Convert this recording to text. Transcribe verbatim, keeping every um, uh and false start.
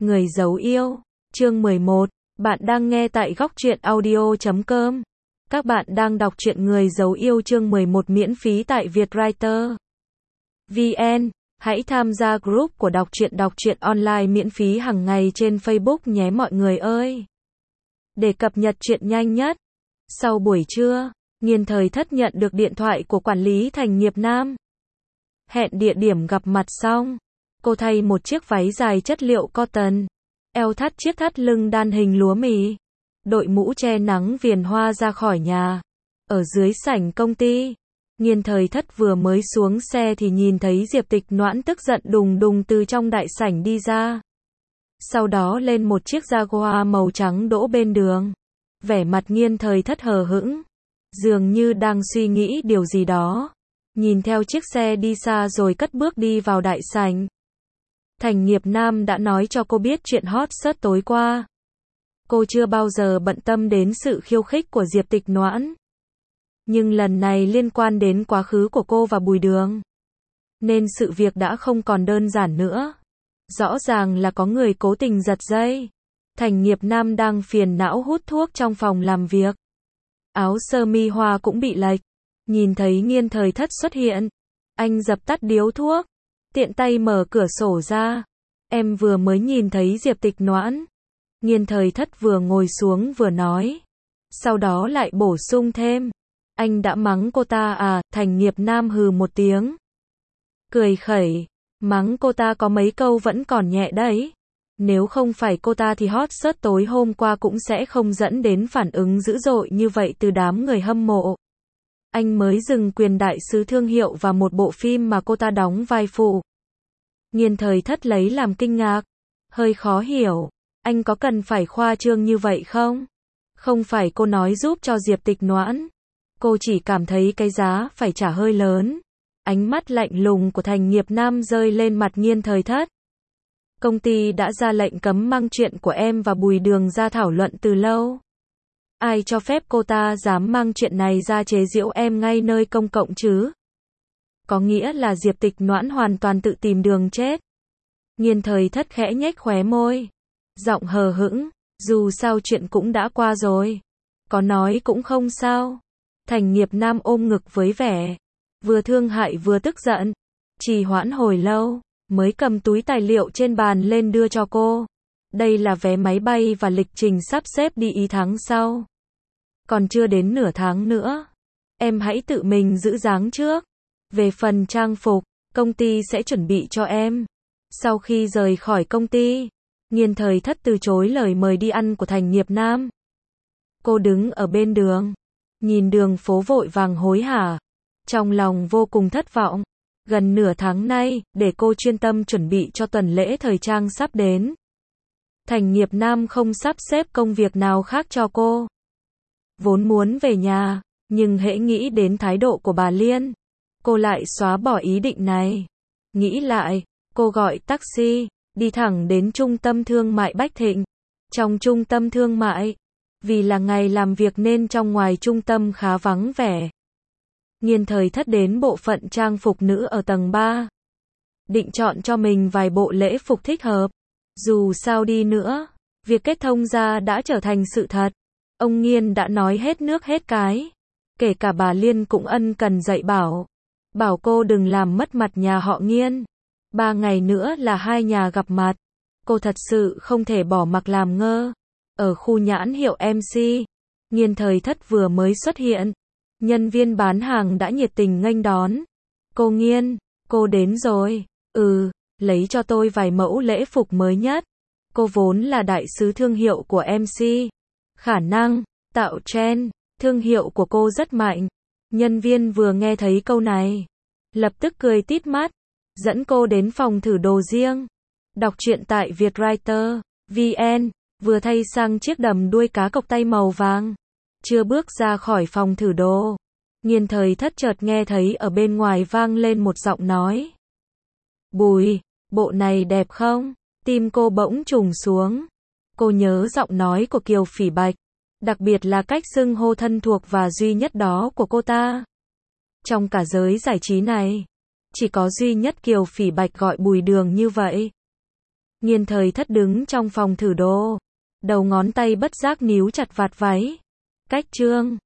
Người giấu yêu, chương mười một, bạn đang nghe tại góc truyện audio chấm com. Các bạn đang đọc truyện Người giấu yêu chương mười một miễn phí tại Vietwriter chấm vn. Hãy tham gia group của đọc truyện đọc truyện online miễn phí hàng ngày trên Facebook nhé mọi người ơi. Để cập nhật truyện nhanh nhất. Sau buổi trưa, Nghiên Thời Thất nhận được điện thoại của quản lý Thành Nghiệp Nam. Hẹn địa điểm gặp mặt xong, cô thay một chiếc váy dài chất liệu cotton, eo thắt chiếc thắt lưng đan hình lúa mì, đội mũ che nắng viền hoa ra khỏi nhà. Ở dưới sảnh công ty, Nghiên Thời Thất vừa mới xuống xe thì nhìn thấy Diệp Tịch Noãn tức giận đùng đùng từ trong đại sảnh đi ra. Sau đó lên một chiếc Jaguar màu trắng đỗ bên đường. Vẻ mặt Nghiên Thời Thất hờ hững, dường như đang suy nghĩ điều gì đó. Nhìn theo chiếc xe đi xa rồi cất bước đi vào đại sảnh. Thành Nghiệp Nam đã nói cho cô biết chuyện hot search tối qua. Cô chưa bao giờ bận tâm đến sự khiêu khích của Diệp Tịch Noãn. Nhưng lần này liên quan đến quá khứ của cô và Bùi Đường. Nên sự việc đã không còn đơn giản nữa. Rõ ràng là có người cố tình giật dây. Thành Nghiệp Nam đang phiền não hút thuốc trong phòng làm việc. Áo sơ mi hoa cũng bị lệch. Nhìn thấy Nghiên Thời Thất xuất hiện, anh dập tắt điếu thuốc, tiện tay mở cửa sổ ra. Em vừa mới nhìn thấy Diệp Tịch Noãn. Nghiên Thời Thất vừa ngồi xuống vừa nói. Sau đó lại bổ sung thêm. Anh đã mắng cô ta à? Thành Nghiệp Nam hừ một tiếng. Cười khẩy. Mắng cô ta có mấy câu vẫn còn nhẹ đấy. Nếu không phải cô ta thì hot search tối hôm qua cũng sẽ không dẫn đến phản ứng dữ dội như vậy từ đám người hâm mộ. Anh mới dừng quyền đại sứ thương hiệu và một bộ phim mà cô ta đóng vai phụ. Nghiên Thời Thất lấy làm kinh ngạc. Hơi khó hiểu. Anh có cần phải khoa trương như vậy không? Không phải cô nói giúp cho Diệp Tịch Noãn. Cô chỉ cảm thấy cái giá phải trả hơi lớn. Ánh mắt lạnh lùng của Thành Nghiệp Nam rơi lên mặt Nghiên Thời Thất. Công ty đã ra lệnh cấm mang chuyện của em và Bùi Đường ra thảo luận từ lâu. Ai cho phép cô ta dám mang chuyện này ra chế giễu em ngay nơi công cộng chứ? Có nghĩa là Diệp Tịch Noãn hoàn toàn tự tìm đường chết. Nghiên Thời Thất khẽ nhếch khóe môi. Giọng hờ hững, dù sao chuyện cũng đã qua rồi. Có nói cũng không sao. Thành Nghiệp Nam ôm ngực với vẻ vừa thương hại vừa tức giận. Trì hoãn hồi lâu, mới cầm túi tài liệu trên bàn lên đưa cho cô. Đây là vé máy bay và lịch trình sắp xếp đi Ý tháng sau. Còn chưa đến nửa tháng nữa. Em hãy tự mình giữ dáng trước. Về phần trang phục, công ty sẽ chuẩn bị cho em. Sau khi rời khỏi công ty, Nghiên Thời Thất từ chối lời mời đi ăn của Thành Nghiệp Nam. Cô đứng ở bên đường, nhìn đường phố vội vàng hối hả. Trong lòng vô cùng thất vọng. Gần nửa tháng nay, để cô chuyên tâm chuẩn bị cho tuần lễ thời trang sắp đến. Thành Nghiệp Nam không sắp xếp công việc nào khác cho cô. Vốn muốn về nhà, nhưng hễ nghĩ đến thái độ của bà Liên, cô lại xóa bỏ ý định này. Nghĩ lại, cô gọi taxi, đi thẳng đến trung tâm thương mại Bách Thịnh. Trong trung tâm thương mại, vì là ngày làm việc nên trong ngoài trung tâm khá vắng vẻ. Nghiên Thời Thất đến bộ phận trang phục nữ ở tầng ba. Định chọn cho mình vài bộ lễ phục thích hợp. Dù sao đi nữa, việc kết thông gia đã trở thành sự thật. Ông Nghiên đã nói hết nước hết cái. Kể cả bà Liên cũng ân cần dạy bảo. Bảo cô đừng làm mất mặt nhà họ Nghiên. Ba ngày nữa là hai nhà gặp mặt. Cô thật sự không thể bỏ mặc làm ngơ. Ở khu nhãn hiệu em xê, Nghiên Thời Thất vừa mới xuất hiện. Nhân viên bán hàng đã nhiệt tình nghênh đón. Cô Nghiên, cô đến rồi. Ừ, lấy cho tôi vài mẫu lễ phục mới nhất. Cô vốn là đại sứ thương hiệu của em xê. Khả năng tạo trend, thương hiệu của cô rất mạnh. Nhân viên vừa nghe thấy câu này, lập tức cười tít mắt, dẫn cô đến phòng thử đồ riêng. Đọc truyện tại Vietwriter chấm vn, vừa thay sang chiếc đầm đuôi cá cộc tay màu vàng. Chưa bước ra khỏi phòng thử đồ, Nghiên Thời Thất chợt nghe thấy ở bên ngoài vang lên một giọng nói. Bùi, bộ này đẹp không? Tim cô bỗng trùng xuống. Cô nhớ giọng nói của Kiều Phỉ Bạch, đặc biệt là cách xưng hô thân thuộc và duy nhất đó của cô ta. Trong cả giới giải trí này, chỉ có duy nhất Kiều Phỉ Bạch gọi Bùi Đường như vậy. Nhiên thời thất đứng trong phòng thử đồ. Đầu ngón tay bất giác níu chặt vạt váy. Cách chương.